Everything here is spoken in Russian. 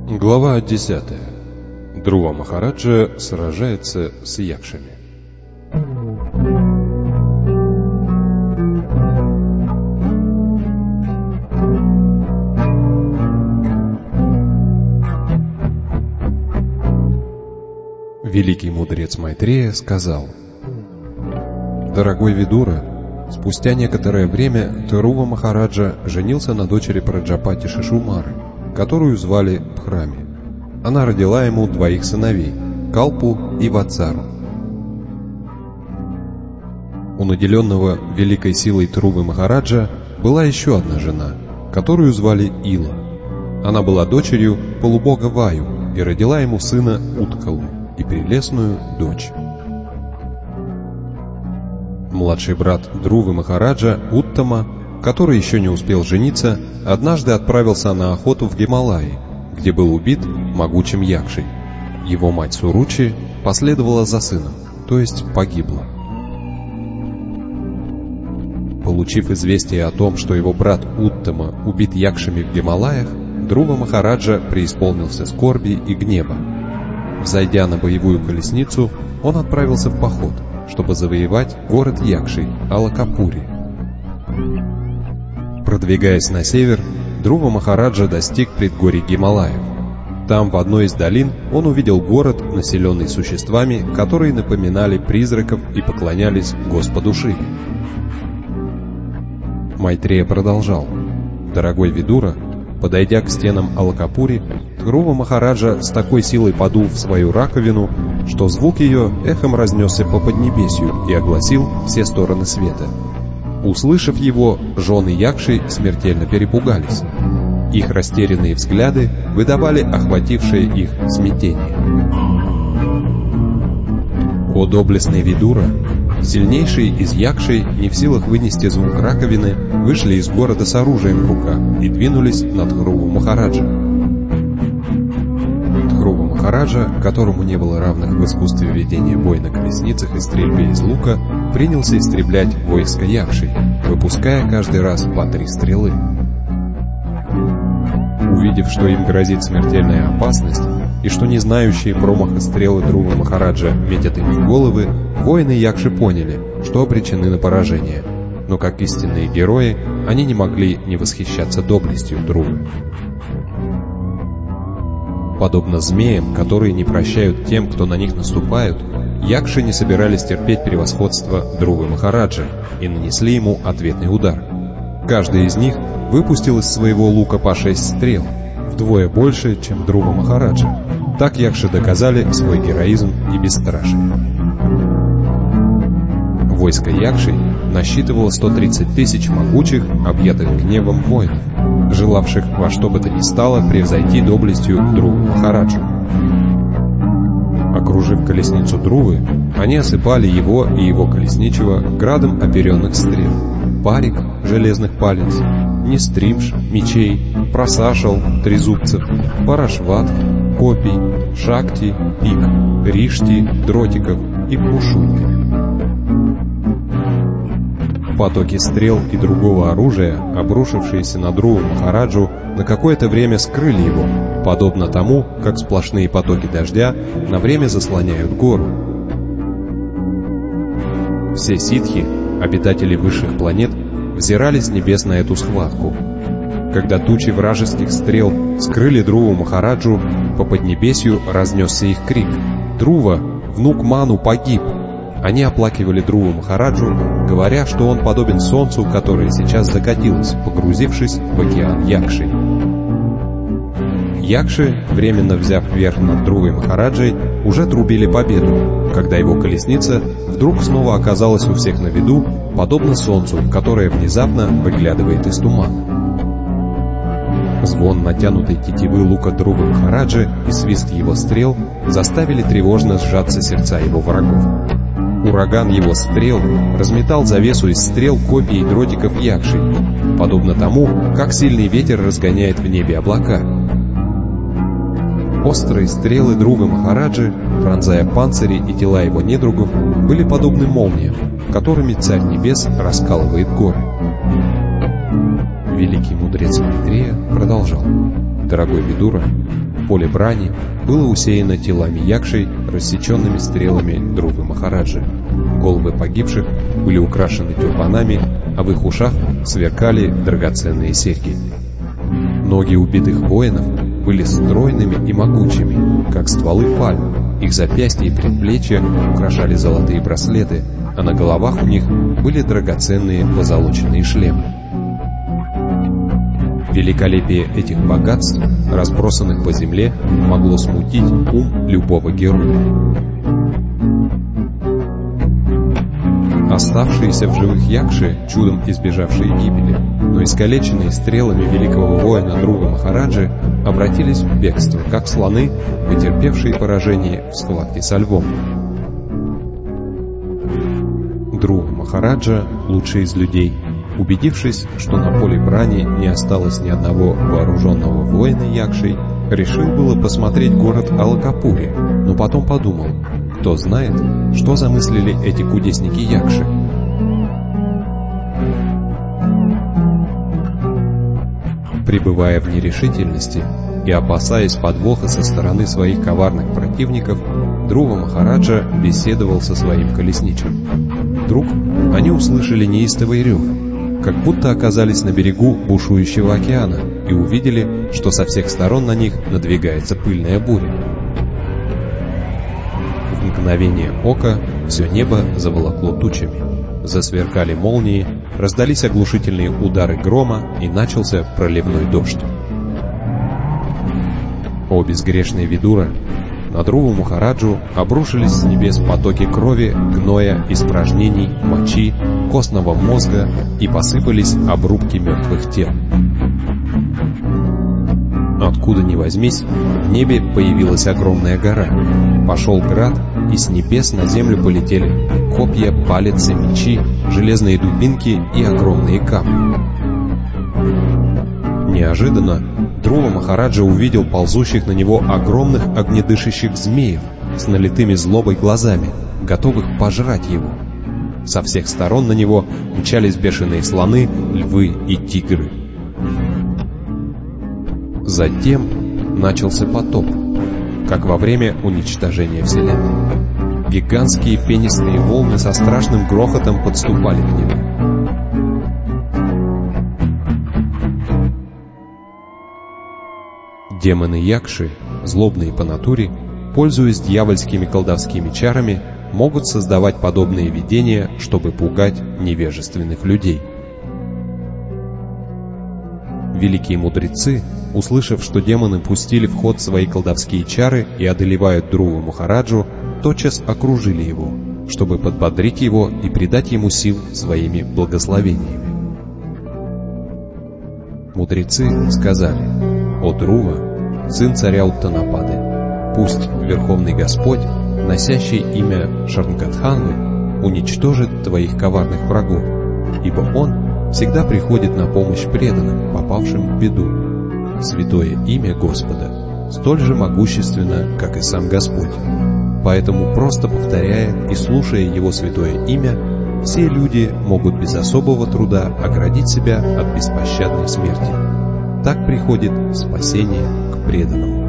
Глава 10. Друва Махараджа сражается с якшами. Великий мудрец Майтрея сказал: «Дорогой Видура, спустя некоторое время Друва Махараджа женился на дочери Праджапати Шишумары, которую звали Бхрами. Она родила ему двоих сыновей — Калпу и Ватсару. У наделенного великой силой Друвы Махараджа была еще одна жена, которую звали Ила. Она была дочерью полубога Ваю и родила ему сына Уткалу и прелестную дочь. Младший брат Друвы Махараджа, Уттама, который еще не успел жениться, однажды отправился на охоту в Гималаи, где был убит могучим якшей. Его мать Суручи последовала за сыном, то есть погибла. Получив известие о том, что его брат Уттама убит якшами в Гималаях, Друва Махараджа преисполнился скорби и гнева. Взойдя на боевую колесницу, он отправился в поход, чтобы завоевать город якшей Алакапури. Продвигаясь на север, Друва Махараджа достиг предгорий Гималаев. Там, в одной из долин, он увидел город, населенный существами, которые напоминали призраков и поклонялись Господу Шиве. Майтрея продолжал: «Дорогой Видура, подойдя к стенам Алакапури, Друва Махараджа с такой силой подул в свою раковину, что звук ее эхом разнесся по поднебесью и огласил все стороны света. Услышав его, жены якши смертельно перепугались. Их растерянные взгляды выдавали охватившее их смятение. О доблестный Видура! Сильнейшие из якшей, не в силах вынести звук раковины, вышли из города с оружием в руках и двинулись на Друву Махараджа. Друва Махараджа, которому не было равных в искусстве ведения боя на колесницах и стрельбе из лука, принялся истреблять войско якшей, выпуская каждый раз по 3 стрелы. Увидев, что им грозит смертельная опасность, и что не знающие промаха стрелы Друвы Махараджа метят им в головы, воины якши поняли, что обречены на поражение, но как истинные герои они не могли не восхищаться доблестью Друвы. Подобно змеям, которые не прощают тем, кто на них наступают, якши не собирались терпеть превосходство Друвы Махараджа и нанесли ему ответный удар. Каждый из них выпустил из своего лука по 6 стрел, вдвое больше, чем Друва Махараджа. Так якши доказали свой героизм и бесстрашие. Войско якшей насчитывало 130 тысяч могучих, объятых гневом воинов, желавших во что бы то ни стало превзойти доблестью Друвы Махараджу. Окружив колесницу Друвы, они осыпали его и его колесничего градом оперенных стрел, парик, железных палец, нестримш, мечей, просашал, трезубцев, парашват, копий, шакти, пик, ришти, дротиков и пушунками. Потоки стрел и другого оружия, обрушившиеся на Друву Махараджу, на какое-то время скрыли его, подобно тому, как сплошные потоки дождя на время заслоняют гору. Все ситхи, обитатели высших планет, взирали с небес на эту схватку. Когда тучи вражеских стрел скрыли Друву Махараджу, по поднебесью разнесся их крик: «Друва, внук Ману, погиб!» Они оплакивали Друву Махараджу, говоря, что он подобен солнцу, которое сейчас закатилось, погрузившись в океан якшей. Якши, временно взяв верх над Друвой Махараджей, уже трубили победу, когда его колесница вдруг снова оказалась у всех на виду, подобно солнцу, которое внезапно выглядывает из тумана. Звон натянутой тетивы лука Друвы Махараджи и свист его стрел заставили тревожно сжаться сердца его врагов. Ураган его стрел разметал завесу из стрел, копий и дротиков якшей, подобно тому, как сильный ветер разгоняет в небе облака. Острые стрелы Друвы Махараджи, пронзая панцири и тела его недругов, были подобны молниям, которыми Царь Небес раскалывает горы. Великий мудрец Майтрея продолжал: «Дорогой Видура, поле брани было усеяно телами якшей, рассеченными стрелами Друвы Махараджи. Головы погибших были украшены тюрбанами, а в их ушах сверкали драгоценные серьги. Ноги убитых воинов были стройными и могучими, как стволы пальм. Их запястья и предплечья украшали золотые браслеты, а на головах у них были драгоценные позолоченные шлемы. Великолепие этих богатств, разбросанных по земле, могло смутить ум любого героя. Оставшиеся в живых якши, чудом избежавшие гибели, но искалеченные стрелами великого воина Друвы Махараджи, обратились в бегство, как слоны, потерпевшие поражение в схватке со львом. Друва Махараджа, лучший из людей, убедившись, что на поле брани не осталось ни одного вооруженного воина якшей, решил было посмотреть город Алакапури, но потом подумал, кто знает, что замыслили эти кудесники якши. Пребывая в нерешительности и опасаясь подвоха со стороны своих коварных противников, Друва Махараджа беседовал со своим колесничим. Вдруг они услышали неистовый рев, как будто оказались на берегу бушующего океана и увидели, что со всех сторон на них надвигается пыльная буря. В мгновение ока все небо заволокло тучами. Засверкали молнии, раздались оглушительные удары грома и начался проливной дождь. О безгрешный Видура! На Друву Махараджу обрушились с небес потоки крови, гноя, испражнений, мочи, костного мозга и посыпались обрубки мертвых тел. Откуда ни возьмись, в небе появилась огромная гора. Пошел град, и с небес на землю полетели копья, палицы, мечи, железные дубинки и огромные камни. Неожиданно Друва Махараджа увидел ползущих на него огромных огнедышащих змеев с налитыми злобой глазами, готовых пожрать его. Со всех сторон на него мчались бешеные слоны, львы и тигры. Затем начался потоп, как во время уничтожения Вселенной. Гигантские пенистые волны со страшным грохотом подступали к нему. Демоны якши, злобные по натуре, пользуясь дьявольскими колдовскими чарами, могут создавать подобные видения, чтобы пугать невежественных людей. Великие мудрецы, услышав, что демоны пустили в ход свои колдовские чары и одолевают Друву Махараджу, тотчас окружили его, чтобы подбодрить его и придать ему сил своими благословениями. Мудрецы сказали: «О Друва, сын царя Уттанапады, пусть Верховный Господь, носящий имя Шарнгадханы, уничтожит твоих коварных врагов, ибо Он всегда приходит на помощь преданным, попавшим в беду. Святое имя Господа столь же могущественно, как и сам Господь. Поэтому, просто повторяя и слушая Его святое имя, все люди могут без особого труда оградить себя от беспощадной смерти. Так приходит спасение к преданному».